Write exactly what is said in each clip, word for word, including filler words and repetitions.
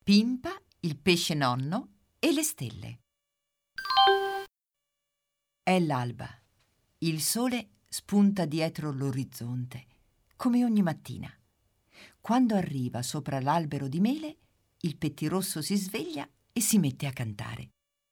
Pimpa, il pesce nonno e le stelle. È l'alba. Il sole spunta dietro l'orizzonte, come ogni mattina. Quando arriva sopra l'albero di mele, il pettirosso si sveglia e si mette a cantare.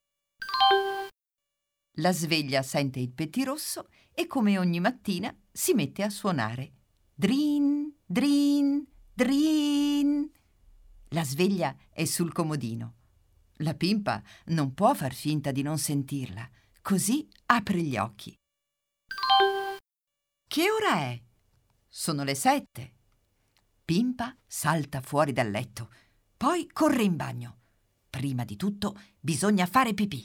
La sveglia sente il pettirosso e, come ogni mattina, si mette a suonare. Drin, drin, drin. La sveglia è sul comodino. La Pimpa non può far finta di non sentirla, così apre gli occhi. Che ora è? Sono le sette. Pimpa salta fuori dal letto, poi corre in bagno. Prima di tutto bisogna fare pipì.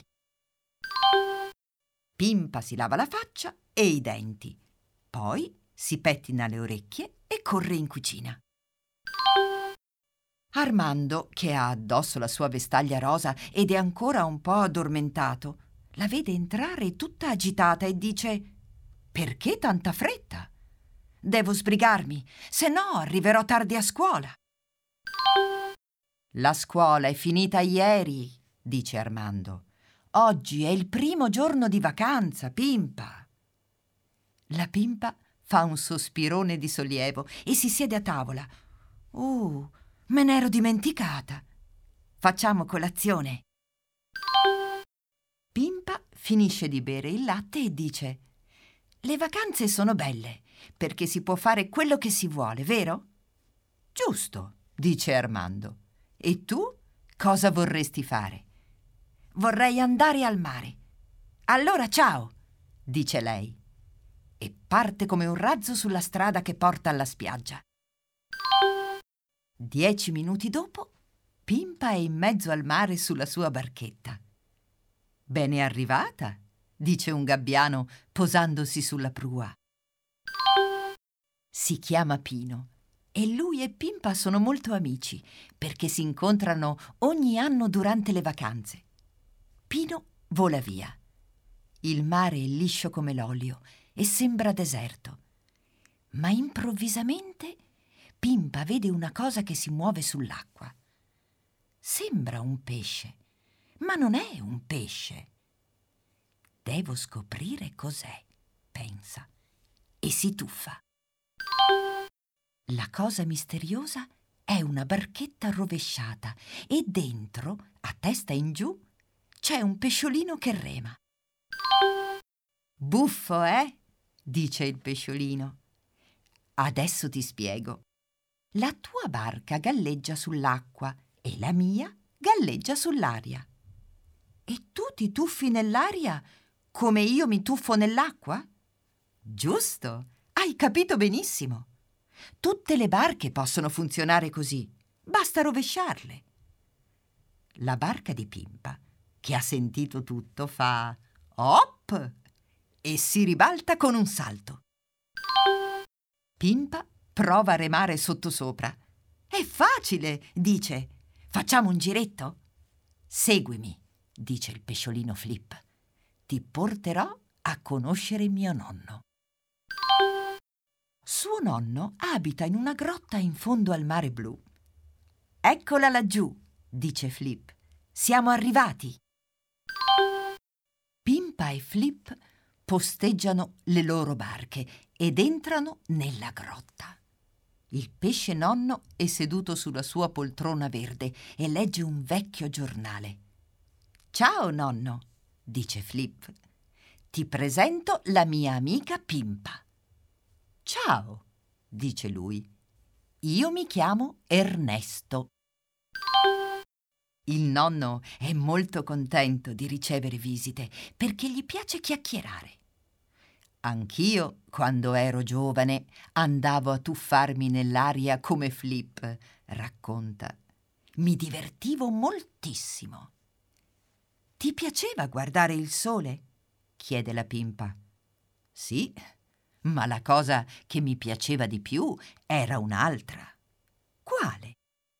Pimpa si lava la faccia e i denti, poi si pettina le orecchie e corre in cucina. Armando, che ha addosso la sua vestaglia rosa ed è ancora un po' addormentato, la vede entrare tutta agitata e dice: «Perché tanta fretta? Devo sbrigarmi, se no arriverò tardi a scuola». «La scuola è finita ieri», dice Armando. «Oggi è il primo giorno di vacanza, Pimpa». La Pimpa fa un sospirone di sollievo e si siede a tavola. «Uh, me n'ero dimenticata. Facciamo colazione». Pimpa finisce di bere il latte e dice: «Le vacanze sono belle, perché si può fare quello che si vuole, vero?» «Giusto», dice Armando. «E tu cosa vorresti fare?» «Vorrei andare al mare». «Allora ciao», dice lei, e parte come un razzo sulla strada che porta alla spiaggia. Dieci minuti dopo, Pimpa è in mezzo al mare sulla sua barchetta. «Ben è arrivata», dice un gabbiano posandosi sulla prua. Si chiama Pino e lui e Pimpa sono molto amici perché si incontrano ogni anno durante le vacanze. Pino vola via. Il mare è liscio come l'olio e sembra deserto. Ma improvvisamente Pimpa vede una cosa che si muove sull'acqua. Sembra un pesce, ma non è un pesce. «Devo scoprire cos'è», pensa, e si tuffa. La cosa misteriosa è una barchetta rovesciata e dentro, a testa in giù, c'è un pesciolino che rema. «Buffo, eh?» dice il pesciolino. «Adesso ti spiego. La tua barca galleggia sull'acqua e la mia galleggia sull'aria. E tu ti tuffi nell'aria come io mi tuffo nell'acqua?» «Giusto, hai capito benissimo. Tutte le barche possono funzionare così, basta rovesciarle». La barca di Pimpa, che ha sentito tutto, fa «Hop!» e si ribalta con un salto. Pimpa prova a remare sottosopra. «È facile», dice. «Facciamo un giretto?» «Seguimi», dice il pesciolino Flip. «Ti porterò a conoscere mio nonno». Suo nonno abita in una grotta in fondo al mare blu. «Eccola laggiù», dice Flip. «Siamo arrivati». Pimpa e Flip posteggiano le loro barche ed entrano nella grotta. Il pesce nonno è seduto sulla sua poltrona verde e legge un vecchio giornale. «Ciao nonno», dice Flip. «Ti presento la mia amica Pimpa». «Ciao», dice lui. «Io mi chiamo Ernesto». Il nonno è molto contento di ricevere visite perché gli piace chiacchierare. «Anch'io, quando ero giovane, andavo a tuffarmi nell'aria come Flip», racconta. «Mi divertivo moltissimo». «Ti piaceva guardare il sole?» chiede la Pimpa. «Sì, ma la cosa che mi piaceva di più era un'altra». «Quale?»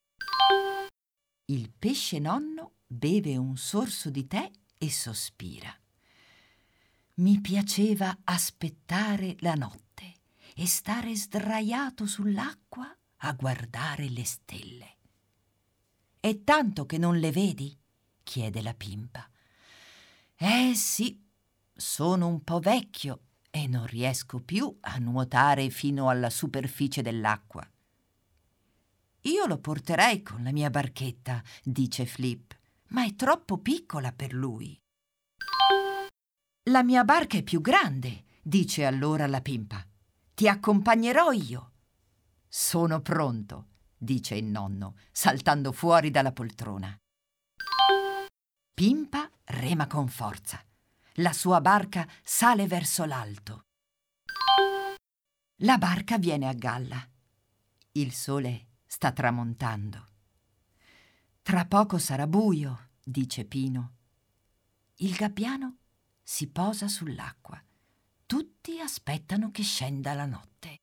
Il pesce nonno beve un sorso di tè e sospira. «Mi piaceva aspettare la notte e stare sdraiato sull'acqua a guardare le stelle. È tanto che non le vedi? Chiede la Pimpa. Eh sì, sono un po' vecchio e non riesco più a nuotare fino alla superficie dell'acqua. Io lo porterei con la mia barchetta, dice Flip, ma è troppo piccola per lui. La mia barca è più grande, dice allora la Pimpa. Ti accompagnerò io. Sono pronto, dice il nonno, saltando fuori dalla poltrona. Pimpa rema con forza. La sua barca sale verso l'alto. La barca viene a galla. Il sole sta tramontando. Tra poco sarà buio, dice Pino. Il gabbiano si posa sull'acqua. Tutti aspettano che scenda la notte.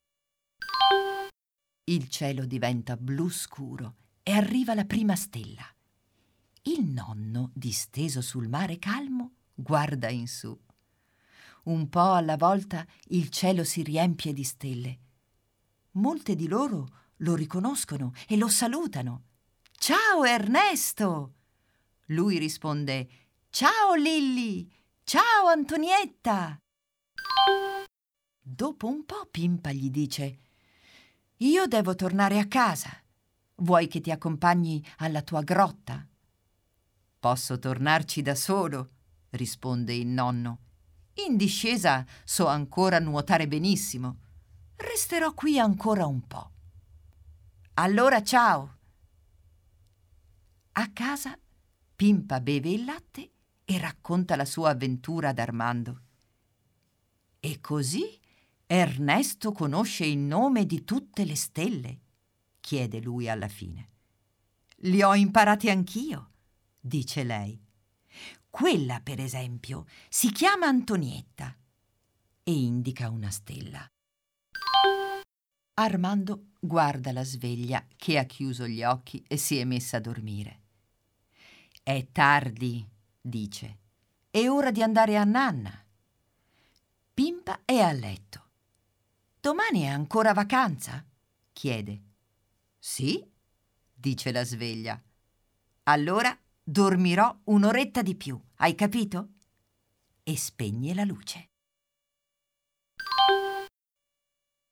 Il cielo diventa blu scuro e arriva la prima stella. Il nonno, disteso sul mare calmo, guarda in su. Un po' alla volta il cielo si riempie di stelle. Molte di loro lo riconoscono e lo salutano. «Ciao Ernesto!» Lui risponde «Ciao Lilli! Ciao Antonietta!» Dopo un po' Pimpa gli dice «Io devo tornare a casa. Vuoi che ti accompagni alla tua grotta?» «Posso tornarci da solo», risponde il nonno. «In discesa so ancora nuotare benissimo. Resterò qui ancora un po'. Allora ciao!» A casa Pimpa beve il latte e racconta la sua avventura ad Armando. «E così Ernesto conosce il nome di tutte le stelle?» chiede lui alla fine. «Li ho imparati anch'io», dice lei. «Quella, per esempio, si chiama Antonietta» e indica una stella. Armando guarda la sveglia che ha chiuso gli occhi e si è messa a dormire. «È tardi», dice. «È ora di andare a nanna». Pimpa è a letto. «Domani è ancora vacanza?» chiede. «Sì», dice la sveglia. «Allora dormirò un'oretta di più, hai capito?» E spegne la luce.